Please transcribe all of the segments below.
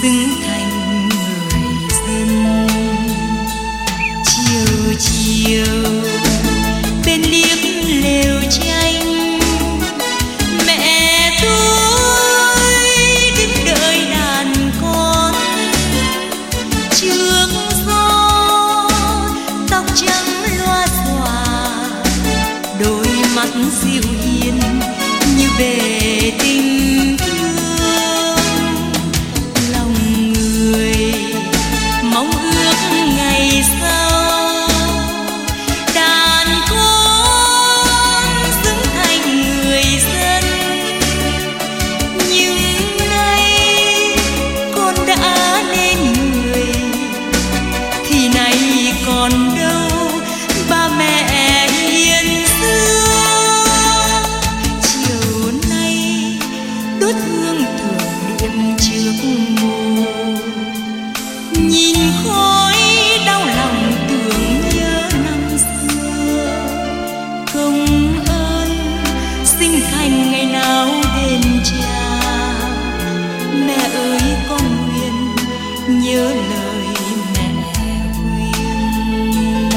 xứng thành người dân. Chiều chiều bên liếp lều tranh, mẹ tôi đứng đợi đàn con trước gió, tóc trắng loa xòa, đôi mắt dịu hiền như bể tình thương. Lòng người mong ước ngày sau, đàn con xứng thành người dân. Nhưng nay con đã nên người, thì nay còn đâu ba mẹ hiền xưa. Chiều nay đốt hương tưởng niệm trước mồ, nhìn khói đau lòng tưởng nhớ năm xưa. Công ơn sinh thành ngày nào đền trả, mẹ ơi con nguyện nhớ lời mẹ khuyên.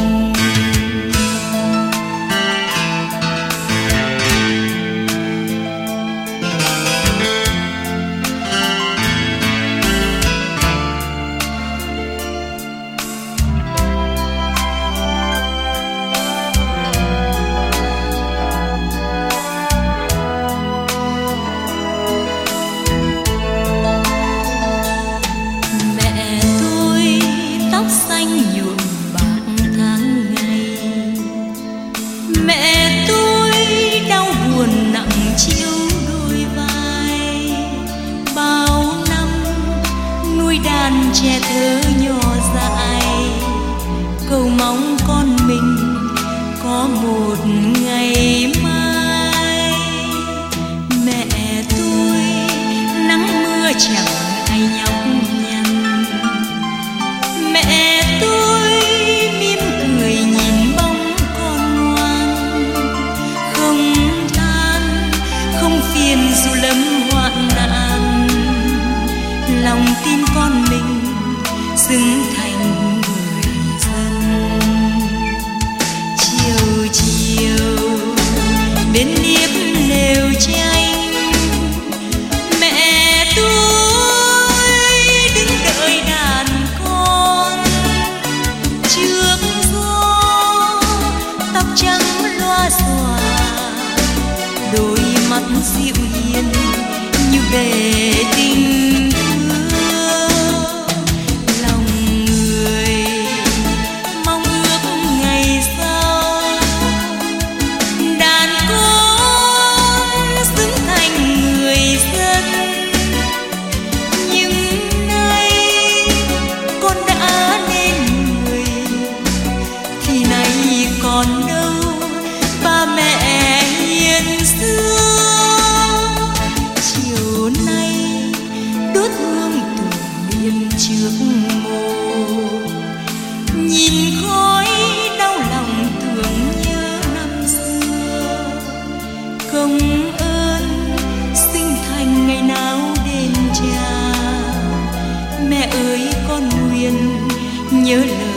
Mẹ tôi tóc xanh nhuộm bạc tháng ngày, mẹ tôi đau buồn nặng chịu đôi vai. Bao năm nuôi đàn trẻ thơ nhỏ dại, cầu mong con mình có một ngày mai. Mẹ tôi nắng mưa chẳng ai nhọc nhằn, mẹ tôi mỉm cười nhìn bóng con ngoan. Không than không phiền dù lâm hoạn nạn, lòng tin con mình xứng thành người dân. Chiều chiều bên liếp lều tranh, mẹ tôi đứng đợi đàn con trước gió, tóc trắng loa xòa, đôi mắt dịu hiền như bể tình thương. Lòng người mong ước ngày sau, đàn con xứng thành người dân. Nhưng nay con đã nên người, thì nay còn đâu ba mẹ hiền xưa. Chiều nay đốt hương tưởng niệm trước mồ, nhìn khói đau lòng tưởng nhớ năm xưa. Công ơn sinh thành ngày nào đền trả, mẹ ơi con nguyện nhớ lời